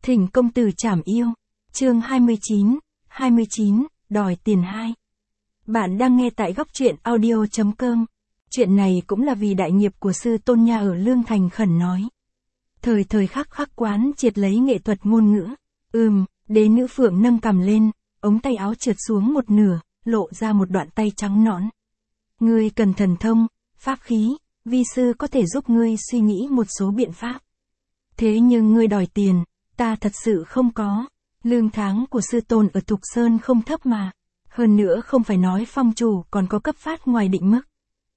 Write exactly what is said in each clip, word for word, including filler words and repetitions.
Thỉnh công tử trảm yêu. Chương hai mươi chín, hai mươi chín, đòi tiền hai. Bạn đang nghe tại góc truyện audio chấm com. Chuyện này cũng là vì đại nghiệp của sư tôn nhà ở Lương Thành khẩn nói. Thời thời khắc khắc quán triệt lấy nghệ thuật ngôn ngữ. Ừm, đế nữ phượng nâng cằm lên, ống tay áo trượt xuống một nửa, lộ ra một đoạn tay trắng nõn. Ngươi cần thần thông, pháp khí, vi sư có thể giúp ngươi suy nghĩ một số biện pháp. Thế nhưng ngươi đòi tiền, ta thật sự không có. Lương tháng của sư tôn ở Thục Sơn không thấp mà. Hơn nữa không phải nói phong chủ còn có cấp phát ngoài định mức.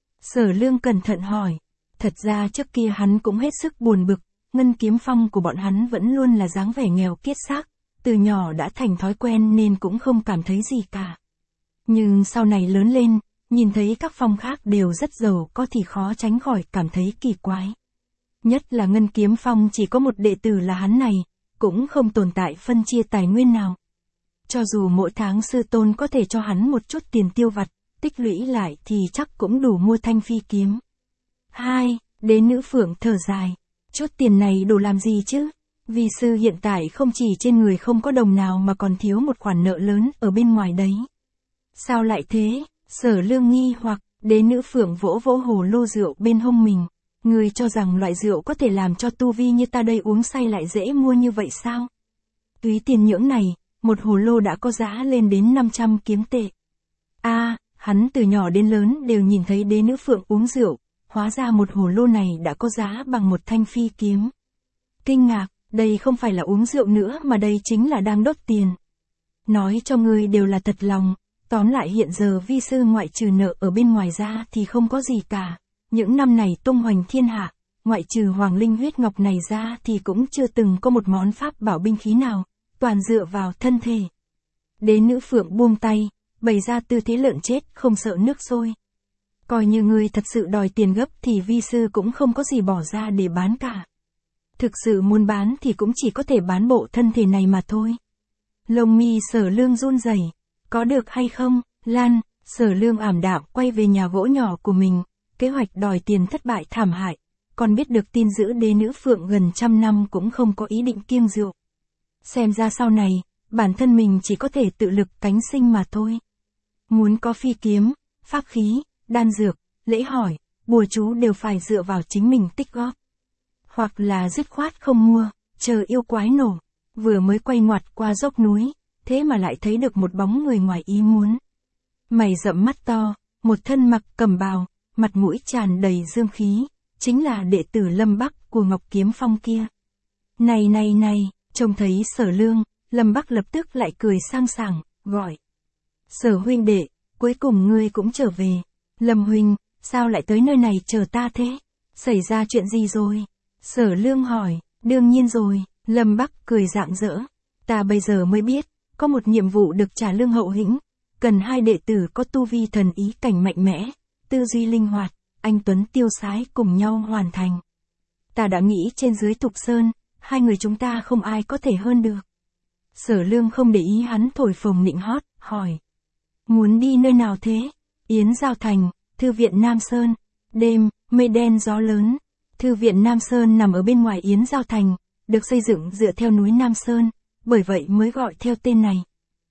Sở Lương cẩn thận hỏi. Thật ra trước kia hắn cũng hết sức buồn bực, ngân kiếm phong của bọn hắn vẫn luôn là dáng vẻ nghèo kiết xác, từ nhỏ đã thành thói quen nên cũng không cảm thấy gì cả. Nhưng sau này lớn lên, nhìn thấy các phong khác đều rất giàu có thì khó tránh khỏi cảm thấy kỳ quái. Nhất là ngân kiếm phong chỉ có một đệ tử là hắn này, cũng không tồn tại phân chia tài nguyên nào. Cho dù mỗi tháng sư tôn có thể cho hắn một chút tiền tiêu vặt, tích lũy lại thì chắc cũng đủ mua thanh phi kiếm. Hai, đế nữ phượng thở dài. Chút tiền này đủ làm gì chứ? Vi sư hiện tại không chỉ trên người không có đồng nào mà còn thiếu một khoản nợ lớn ở bên ngoài đấy. Sao lại thế? Sở Lương nghi hoặc, đế nữ phượng vỗ vỗ hồ lô rượu bên hông mình. Người cho rằng loại rượu có thể làm cho tu vi như ta đây uống say lại dễ mua như vậy sao? Túy tiền nhưỡng này, một hồ lô đã có giá lên đến năm trăm kiếm tệ. A, à, hắn từ nhỏ đến lớn đều nhìn thấy đế nữ phượng uống rượu, hóa ra một hồ lô này đã có giá bằng một thanh phi kiếm. Kinh ngạc, đây không phải là uống rượu nữa mà đây chính là đang đốt tiền. Nói cho ngươi đều là thật lòng, tóm lại hiện giờ vi sư ngoại trừ nợ ở bên ngoài ra thì không có gì cả. Những năm này tung hoành thiên hạ, ngoại trừ hoàng linh huyết ngọc này ra thì cũng chưa từng có một món pháp bảo binh khí nào, toàn dựa vào thân thể. Đế nữ phượng buông tay, bày ra tư thế lợn chết không sợ nước sôi. Coi như ngươi thật sự đòi tiền gấp thì vi sư cũng không có gì bỏ ra để bán cả. Thực sự muốn bán thì cũng chỉ có thể bán bộ thân thể này mà thôi. Lông mi Sở Lương run rẩy, có được hay không? Lan, Sở Lương ảm đạm quay về nhà gỗ nhỏ của mình. Kế hoạch đòi tiền thất bại thảm hại, còn biết được tin giữ đế nữ phượng gần trăm năm cũng không có ý định kiêng rượu. Xem ra sau này, bản thân mình chỉ có thể tự lực cánh sinh mà thôi. Muốn có phi kiếm, pháp khí, đan dược, lễ hỏi, bùa chú đều phải dựa vào chính mình tích góp. Hoặc là dứt khoát không mua, chờ yêu quái nổ, vừa mới quay ngoặt qua dốc núi, thế mà lại thấy được một bóng người ngoài ý muốn. Mày rậm mắt to, một thân mặc cẩm bào, mặt mũi tràn đầy dương khí, chính là đệ tử Lâm Bắc của Ngọc Kiếm Phong kia. Này này này, trông thấy Sở Lương, Lâm Bắc lập tức lại cười sang sảng, gọi. Sở huynh đệ, cuối cùng ngươi cũng trở về. Lâm huynh, sao lại tới nơi này chờ ta thế? Xảy ra chuyện gì rồi? Sở Lương hỏi, đương nhiên rồi, Lâm Bắc cười rạng rỡ. Ta bây giờ mới biết, có một nhiệm vụ được trả lương hậu hĩnh, cần hai đệ tử có tu vi thần ý cảnh mạnh mẽ, tư duy linh hoạt, anh tuấn tiêu sái cùng nhau hoàn thành. Ta đã nghĩ trên dưới Thục Sơn, hai người chúng ta không ai có thể hơn được. Sở Lương không để ý hắn thổi phồng nịnh hót, hỏi. Muốn đi nơi nào thế? Yến Giao Thành, Thư viện Nam Sơn. Đêm, mây đen gió lớn. Thư viện Nam Sơn nằm ở bên ngoài Yến Giao Thành, được xây dựng dựa theo núi Nam Sơn, bởi vậy mới gọi theo tên này.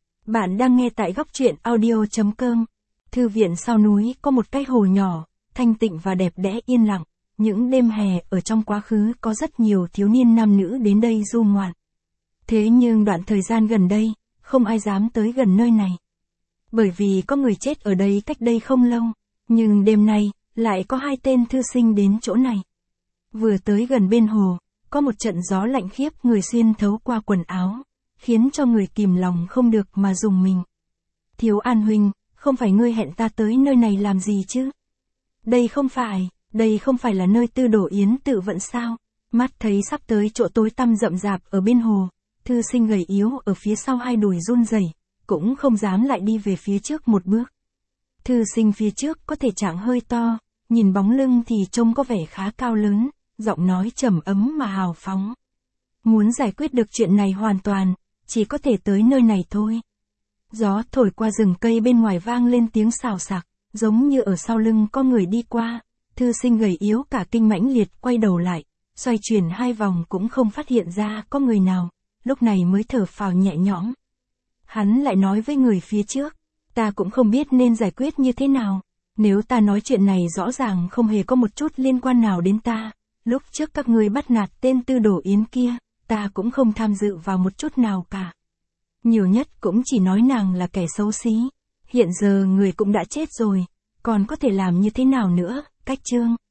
Bạn đang nghe tại góc truyện audio chấm com. Thư viện sau núi có một cái hồ nhỏ, thanh tịnh và đẹp đẽ yên lặng. Những đêm hè ở trong quá khứ có rất nhiều thiếu niên nam nữ đến đây du ngoạn. Thế nhưng đoạn thời gian gần đây, không ai dám tới gần nơi này. Bởi vì có người chết ở đây cách đây không lâu, nhưng đêm nay, lại có hai tên thư sinh đến chỗ này. Vừa tới gần bên hồ, có một trận gió lạnh khiếp người xuyên thấu qua quần áo, khiến cho người kìm lòng không được mà rùng mình. Thiếu An huynh, không phải ngươi hẹn ta tới nơi này làm gì chứ? Đây không phải, đây không phải là nơi Tư Đồ Yến tự vận sao? Mắt thấy sắp tới chỗ tối tăm rậm rạp ở bên hồ, thư sinh gầy yếu ở phía sau hai đùi run rẩy, cũng không dám lại đi về phía trước một bước. Thư sinh phía trước có thể trạng hơi to, nhìn bóng lưng thì trông có vẻ khá cao lớn, giọng nói trầm ấm mà hào phóng. Muốn giải quyết được chuyện này hoàn toàn, chỉ có thể tới nơi này thôi. Gió thổi qua rừng cây bên ngoài vang lên tiếng xào xạc, giống như ở sau lưng có người đi qua. Thư sinh gầy yếu cả kinh mãnh liệt quay đầu lại, xoay chuyển hai vòng cũng không phát hiện ra có người nào. lúc này mới thở phào nhẹ nhõm. Hắn lại nói với người phía trước, ta cũng không biết nên giải quyết như thế nào. Nếu ta nói chuyện này rõ ràng không hề có một chút liên quan nào đến ta, lúc trước các ngươi bắt nạt tên Tư Đồ Yến kia, ta cũng không tham dự vào một chút nào cả. Nhiều nhất cũng chỉ nói nàng là kẻ xấu xí. Hiện giờ người cũng đã chết rồi, còn có thể làm như thế nào nữa, Cách Trương.